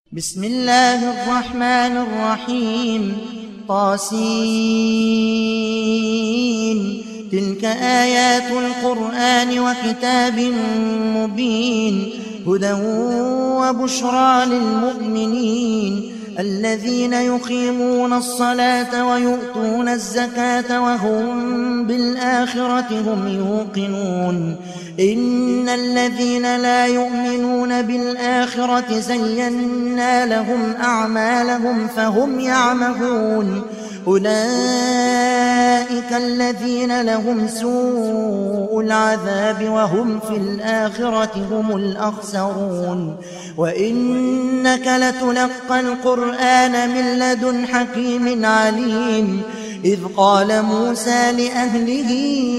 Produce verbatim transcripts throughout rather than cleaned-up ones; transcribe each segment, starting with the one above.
بسم الله الرحمن الرحيم. طاسين. تلك آيات القرآن وكتاب مبين، هدى وبشرى للمؤمنين الذين يقيمون الصلاة ويؤتون الزكاة وهم بالآخرة هم يوقنون. إن الذين لا يؤمنون بالآخرة زينا لهم أعمالهم فهم يعمهون. أولئك الذين لهم سوء العذاب وهم في الآخرة هم الأخسرون. وإنك لتلقى القرآن من لدن حكيم عليم. إذ قال موسى لأهله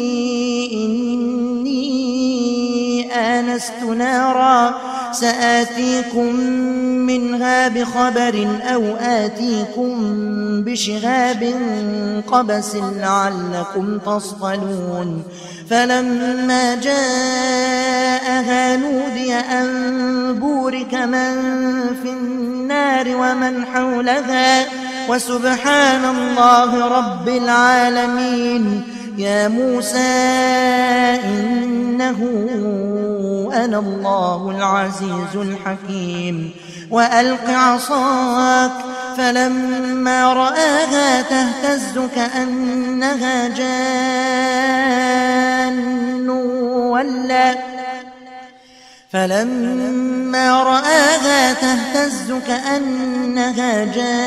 إني آنست نارا سآتيكم منها بخبر أو آتيكم بشهاب قبس لعلكم تصطلون. فلما جاءها نودي أن بورك من في النار ومن حولها وسبحان الله رب العالمين. يا موسى إنه أنا الله العزيز الحكيم. وألق عصاك فلما رآها تهتز كأنها جان ولا فلما رآها تهتز كأنها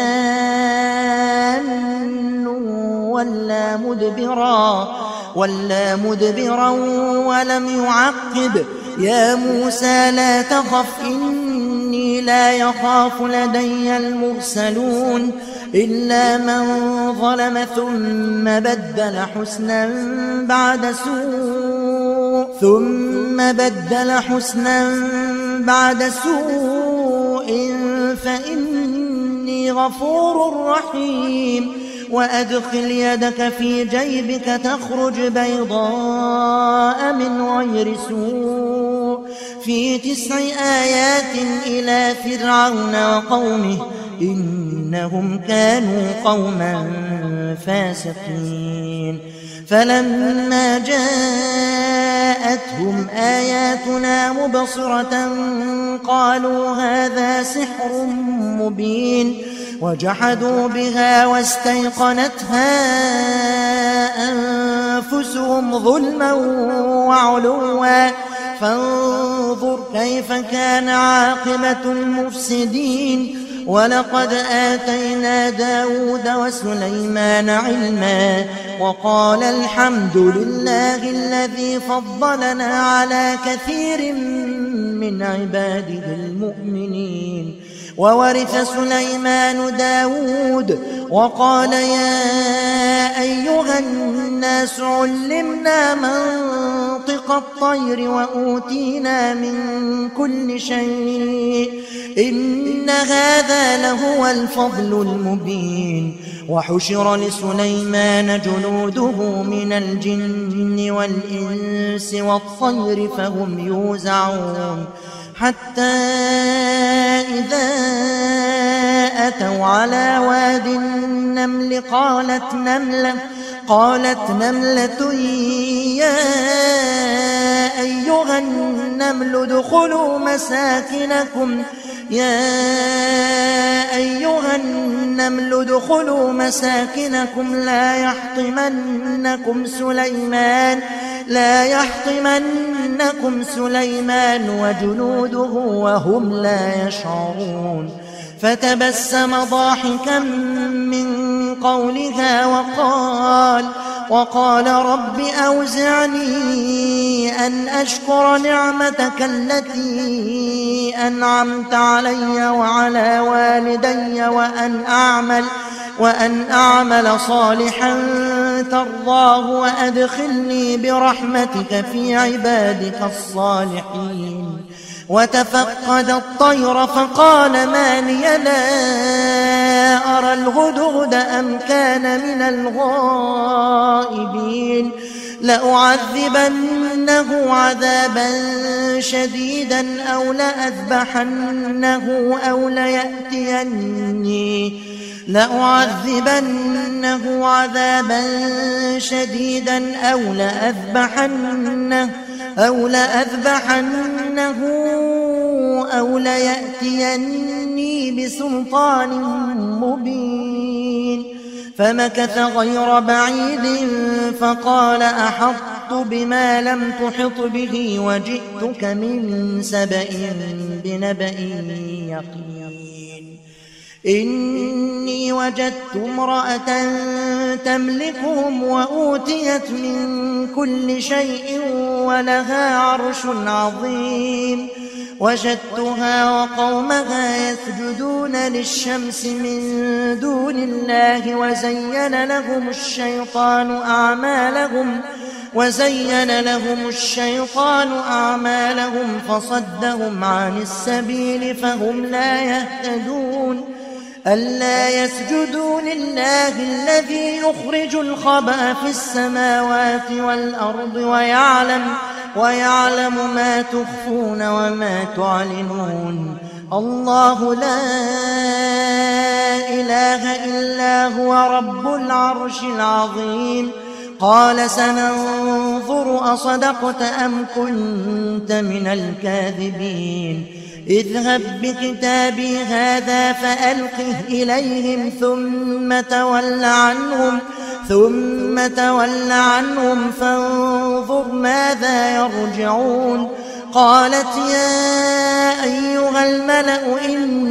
جان ولا مدبرا ولا مدبرا ولم يعقب. يا موسى لا تخف إني لا يخاف لدي المرسلون. إلا من ظلم ثم بدل حسنا بعد سوء ثم بدل حسنا بعد سوء فإني غفور رحيم. وأدخل يدك في جيبك تخرج بيضاء من غير سوء في تسع آيات إلى فرعون وقومه إنهم كانوا قوما فاسقين. فلما جاءتهم آياتنا مبصرة قالوا هذا سحر مبين. وجحدوا بها واستيقنتها أنفسهم ظلما وعلوا فانظر كيف كان عاقبة المفسدين. ولقد آتينا داود وسليمان علما وقال الحمد لله الذي فضلنا على كثير من عباده المؤمنين. وورث سليمان داود وقال يا أيها الناس علمنا منطق الطير وأوتينا من كل شيء إن هذا لهو الفضل المبين. وحشر لسليمان جنوده من الجن والإنس والطير فهم يوزعون. حتى إذا أتوا على واد النمل قالت نملة قالت نملة يا أيها النمل ادخلوا مساكنكم يا أيها النمل ادخلوا مساكنكم لا يحطمنكم سليمان لا يحطمنكم سليمان وجنوده وهم لا يشعرون. فتبسم ضاحكا من قولها وقال وقال رب أوزعني أن أشكر نعمتك التي أنعمت علي وعلى والدي وأن أعمل وأن أعمل صالحا ترضاه وأدخلني برحمتك في عبادك الصالحين. وتفقد الطير فقال ما لي لا أرى الهدهد أم كان من الغائبين. لأعذبنه عذابا شديدا أو لأذبحنه أو ليأتيني لأعذبنه عذابا شديدا أو لأذبحنه أو لأذبحنه أو ليأتيني بسلطان مبين. فمكث غير بعيد فقال أحطت بما لم تحط به وجئتك من سبأ بنبأ يقين. إني وجدت امرأة تملكهم وأوتيت من كل شيء ولها عرش عظيم. وجدتها وقومها يسجدون للشمس من دون الله وزين لهم الشيطان أعمالهم وزين لهم الشيطان أعمالهم فصدهم عن السبيل فهم لا يهتدون. ألا يسجدوا لله الذي يخرج الخبأ في السماوات والأرض ويعلم ويعلم ما تخفون وما تعلنون. الله لا إله إلا هو رب العرش العظيم. قال سننظر أصدقت أم كنت من الكاذبين. اذهب بكتابي هذا فألقه إليهم ثم تول عنهم ثم تول عنهم فانظر ماذا يرجعون. قالت يا أيها الملأ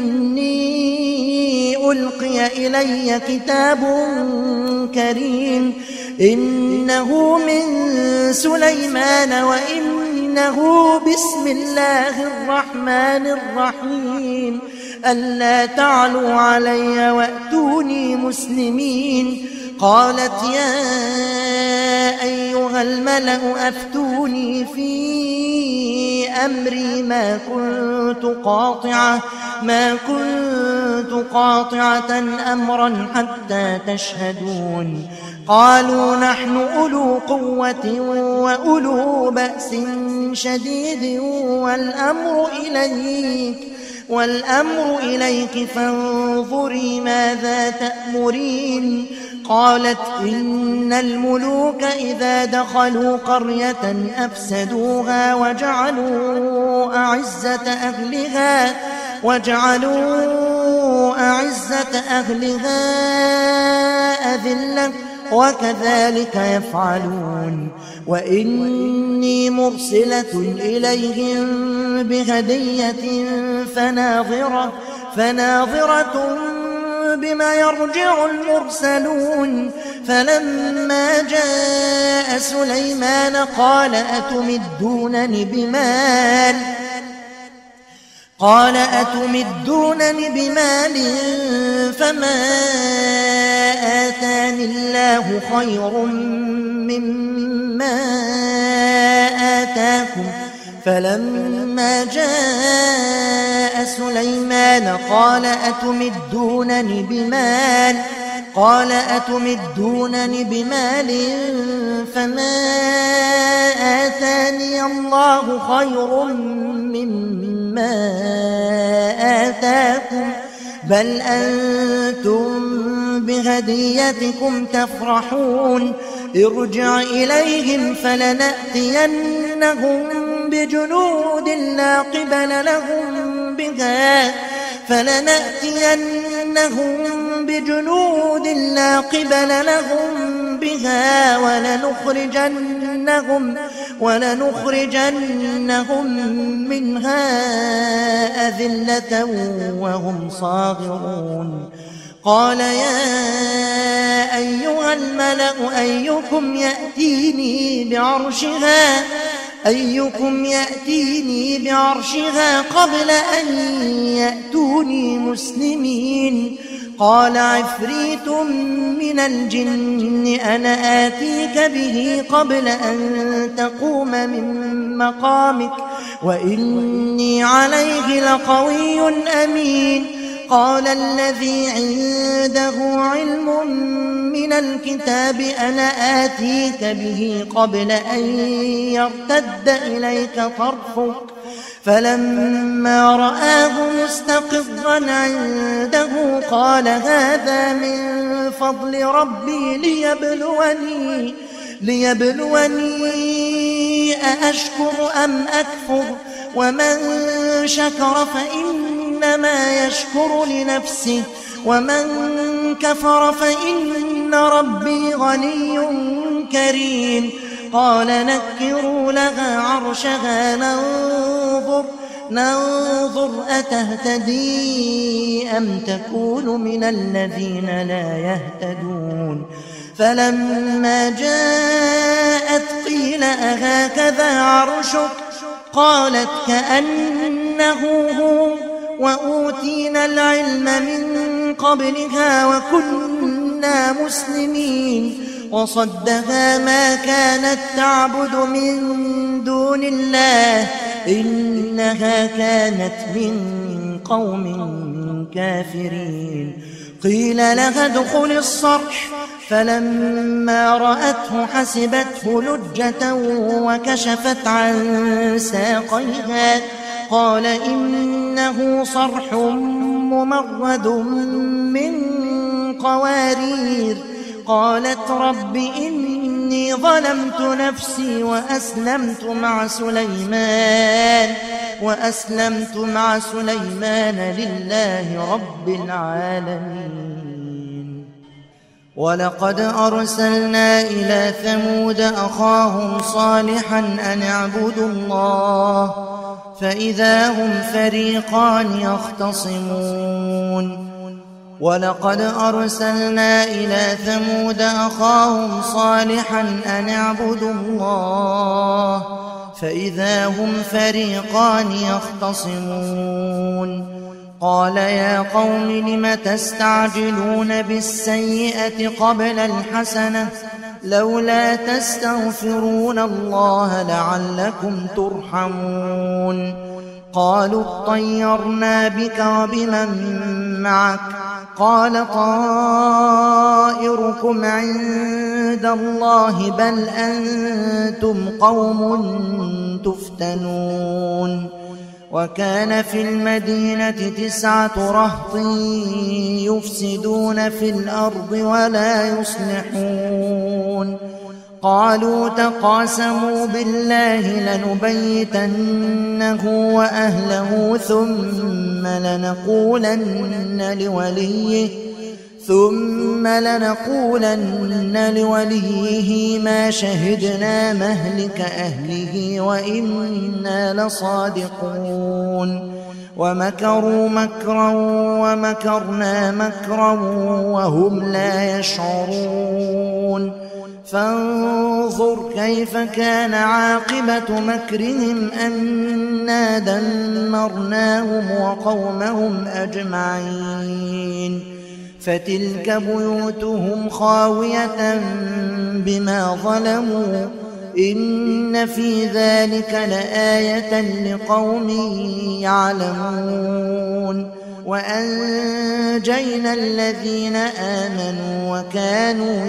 إني ألقي إلي كتاب كريم إنه من سليمان وإنه بسم الله الرحمن الرحيم. ألا تعلوا علي وأتوني مسلمين. قالت يا أيها الملأ أفتوني في أمري ما كنت قاطعة ما كنت قاطعة أمرا حتى تشهدون. قالوا نحن أولو قوة وأولو بأس شديد والأمر إليك والأمر إليك فانظري ماذا تأمرين. قالت إن الملوك إذا دخلوا قرية أفسدوها وجعلوا أعزة أهلها وجعلوا أعزة أهلها أذلة وكذلك يفعلون. وإني مرسلة إليهم بهدية فناظرة فناظرة بما يرجع المرسلون. فلما جاء سليمان قال أتمدونني بمال قال أتمدونني بمال فما آتاني الله خير مما آتاكم. فلما جاء سليمان قال أتمدونني بمال قال أتمدونني بمال فما آتاني الله خير مما آتاكم بل أنتم بهديتكم تفرحون. ارجع إليهم فلنأتينهم بجنود لا قبل لهم بها فلنأتينهم بجنود لا قبل لهم بها ولنخرجنهم ولنخرجنهم منها أذلة وهم صاغرون. قال يا أيها الملأ أيكم يأتيني بعرشها أيكم يأتيني بعرشها قبل أن يأتوني مسلمين. قال عفريت من الجن أنا آتيك به قبل أن تقوم من مقامك وإني عليه لقوي أمين. قال الذي عنده علم من الكتاب أنا آتيك به قبل أن يرتد إليك طرفك فلما رآه مستقرا عنده قال هذا من فضل ربي ليبلوني ليبلوني أأشكر أم أكفر ومن شكر فإنما يشكر لنفسه ومن كفر فإن ربي غني كريم قال نكروا لها عرشها ننظر ننظر أتهتدي أم تكون من الذين لا يهتدون فلما جاءت قيل أهكذا عرشك قالت كأنه هو وأوتينا العلم من قبلها وكنا مسلمين وصدها ما كانت تعبد من دون الله إنها كانت من قوم كافرين قيل لها ادخل الصرح فلما رأته حسبته لجة وكشفت عن ساقيها قال إنه صرح ممرد من قوارير قالت رب إني ظلمت نفسي وأسلمت مع سليمان وأسلمت مع سليمان لله رب العالمين ولقد أرسلنا إلى ثمود أخاهم صالحا أن اعبدوا الله فإذا هم فريقان يختصمون ولقد أرسلنا إلى ثمود أخاهم صالحا أن اعبدوا الله فإذا هم فريقان يختصمون قال يا قوم لم تستعجلون بالسيئة قبل الحسنة لولا تستغفرون الله لعلكم ترحمون قالوا اطيرنا بك وبمن معك قال طائركم عند الله بل أنتم قوم تفتنون وكان في المدينة تسعة رهط يفسدون في الأرض ولا يصلحون قالوا تقاسموا بالله لنبيتنه وأهله ثم لنقولن لوليه ثم لنقولن لوليه ما شهدنا مهلك أهله وإنا لصادقون ومكروا مكرا ومكرنا مكرا وهم لا يشعرون فانظر كيف كان عاقبة مكرهم أنا دمرناهم وقومهم أجمعين فتلك بيوتهم خاوية بما ظلموا إن في ذلك لآية لقوم يعلمون وأنجينا الذين آمنوا وكانوا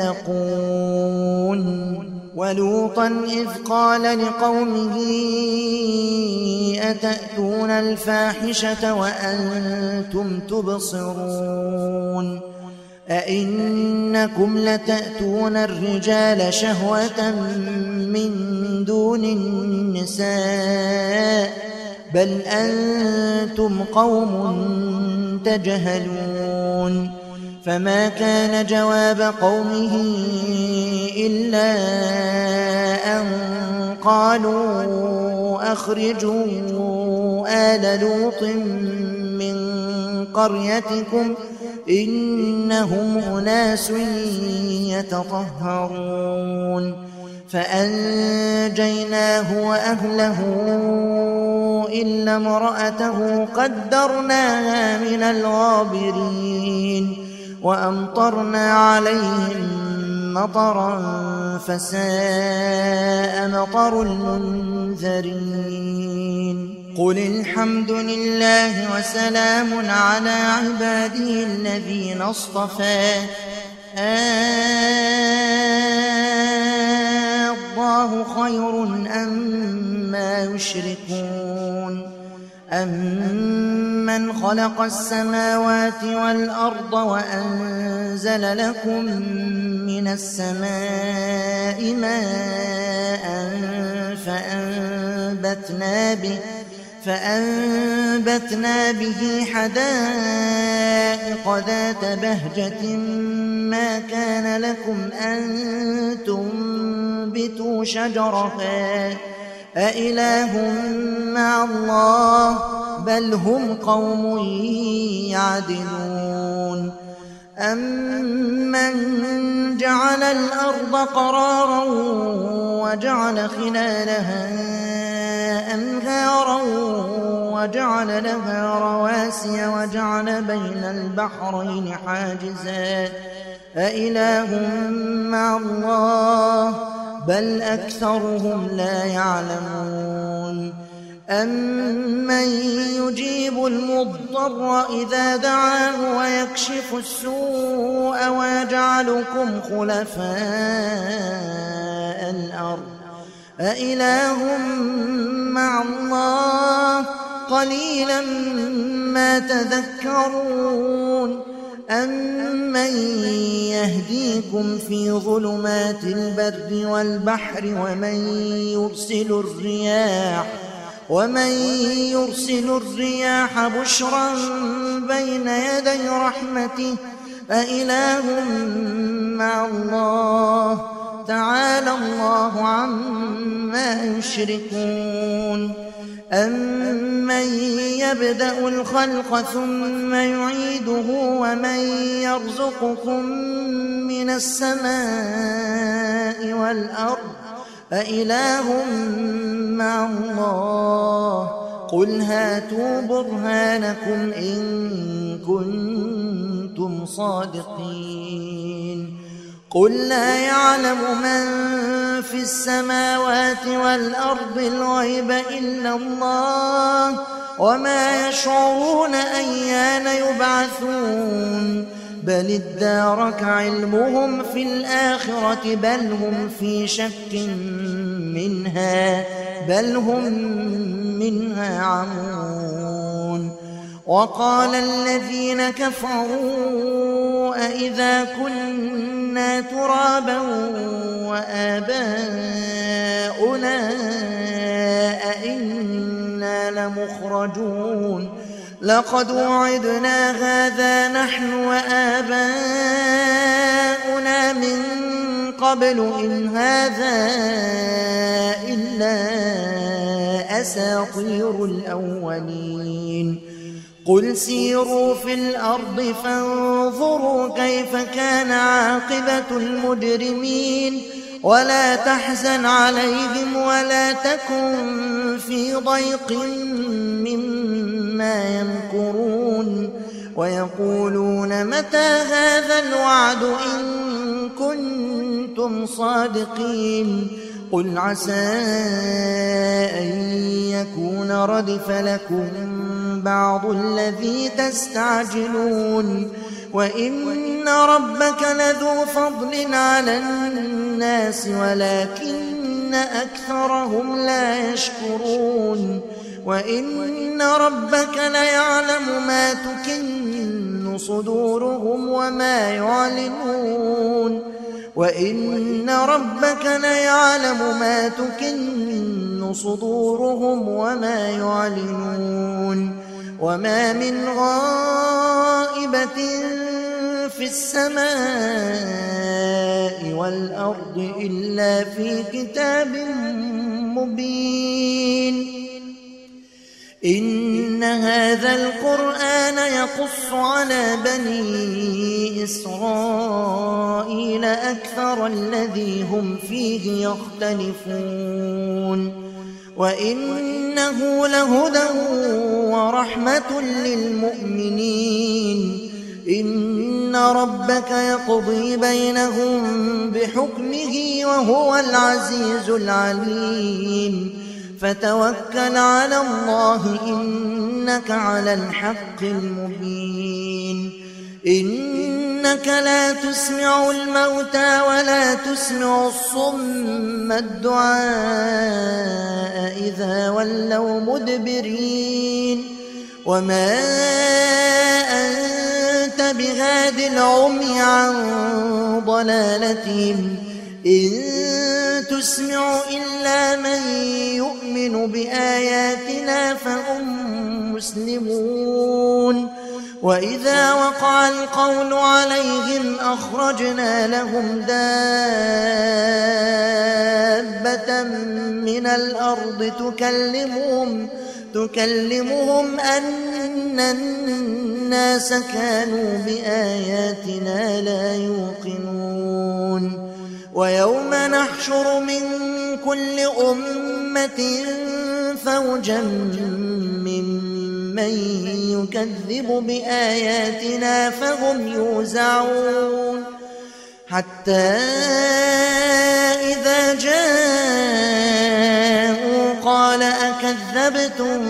يتقون ولوطا إذ قال لقومه أتأتون الفاحشة وأنتم تبصرون أئنكم لتأتون الرجال شهوة من دون النساء بل أنتم قوم تجهلون فما كان جواب قومه إلا أن قالوا أخرجوا آل لوط من قريتكم إنهم أناس يتطهرون فأنجيناه وأهله إلا امرأته قدرناها من الغابرين وأمطرنا عليهم مطرا فساء مطر المنذرين قل الحمد لله وسلام على عباده الذين اصطفى الله خير أما يشركون أمن خلق السماوات والأرض وأنزل لكم من السماء ماء فأنبتنا به فأنبتنا به حدائق ذات بهجة ما كان لكم أن تنبتوا شجرها أإله مع الله بل هم قوم يعدلون أمن جعل الأرض قرارا وجعل خلالها أنهارا وجعل لها رواسي وجعل بين البحرين حاجزا أإله مع الله بل أكثرهم لا يعلمون أمن يجيب المضطر إذا دعاه ويكشف السوء ويجعلكم خلفاء الأرض أإله مع الله قليلا ما تذكرون أمن يهديكم في ظلمات البر والبحر ومن يرسل الرياح ومن يرسل الرياح بشرا بين يدي رحمته أإله مع الله تعالى الله عما يشركون أمن يبدأ الخلق ثم يعيده ومن يرزقكم من السماء والأرض أإله مع الله قل هاتوا برهانكم إن كنتم صادقين قل لا يعلم من في السماوات والأرض الغيب إلا الله وما يشعرون أيان يبعثون بل ادارك علمهم في الآخرة بل هم في شك منها بل هم منها عمون وقال الذين كفروا أإذا كنا ترابا وآباؤنا أئنا لمخرجون لقد وعدنا هذا نحن وآباؤنا من قبل إن هذا إلا أساطير الأولين قل سيروا في الأرض فانظروا كيف كان عاقبة المجرمين ولا تحزن عليهم ولا تكن في ضيق مما يمكرون ويقولون متى هذا الوعد إن كنتم صادقين قل عسى أن يكون ردف لكم بعض الذي تستعجلون وإن ربك لذو فضل على الناس ولكن أكثرهم لا يشكرون وإن ربك ليعلم ما تكن صدورهم وما يعلنون وإن ربك ليعلم ما تكن صدورهم وما يعلنون وما من غائبة في السماء والأرض إلا في كتاب مبين إن هذا القرآن يقص على بني إسرائيل أكثر الذي هم فيه يختلفون وإنه لهدى ورحمة للمؤمنين إن ربك يقضي بينهم بحكمه وهو العزيز العليم فتوكل على الله إنك على الحق المبين إنك لا تسمع الموتى ولا تسمع الصم الدعاء إذا ولوا مدبرين وما أنت بهاد العمي عن ضلالتهم إن تسمع إلا من يؤمن بآياتنا فهم مسلمون وإذا وقع القول عليهم أخرجنا لهم دابة من الأرض تكلمهم تكلمهم أن الناس كانوا بآياتنا لا يوقنون ويوم نحشر من كل أمة فوجا ممن يكذب بآياتنا فهم يوزعون حتى إذا جاءوا قال أكذبتم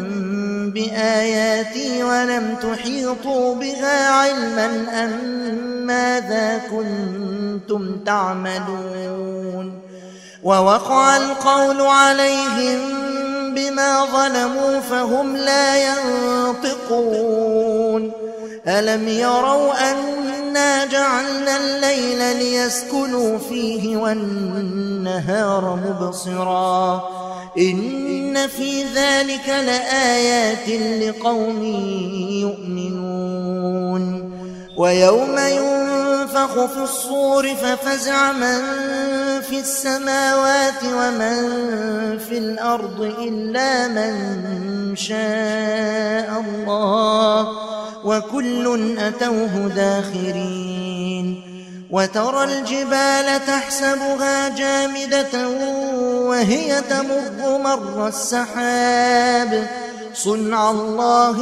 بآياتي ولم تحيطوا بها علما أم ماذا كنتم تعملون ووقع القول عليهم بما ظلموا فهم لا ينطقون ألم يروا أنا جعلنا الليل ليسكنوا فيه والنهار مبصرا إن في ذلك لآيات لقوم يؤمنون ويوم ينفخ في الصور ففزع من في السماوات ومن في الأرض إلا من شاء الله وكل أتوه داخرين وترى الجبال تحسبها جامدة وهي تمر مر السحاب صنع الله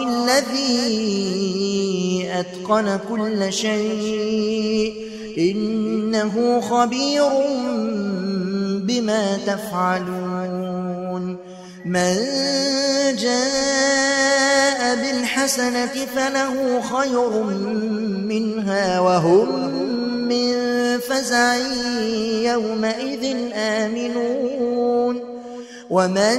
الذي أتقن كل شيء إنه خبير بما تفعلون من جاء بالحسنة فله خير منها وهم من فزع يومئذ آمنون ومن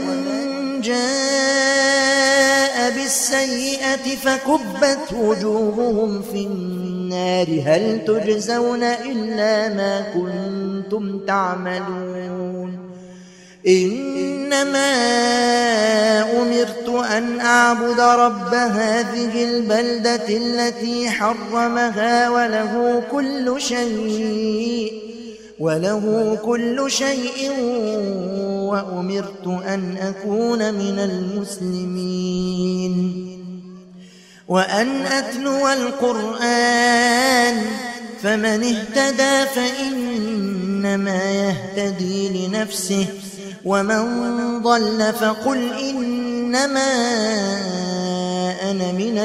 جاء بالسيئة فكبت وجوههم في النار هل تجزون إلا ما كنتم تعملون إنما أمرت أن أعبد رب هذه البلدة التي حرمها وله كل شيء وله كل شيء وأمرت أن أكون من المسلمين وأن أتلو القرآن فمن اهتدى فإنما يهتدي لنفسه ومن ضل فقل إنما أنا من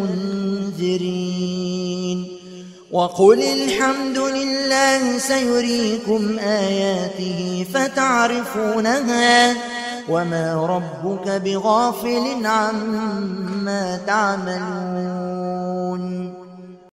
المنذرين وقل الحمد لله سيريكم آياته فتعرفونها وما ربك بغافل عما تعملون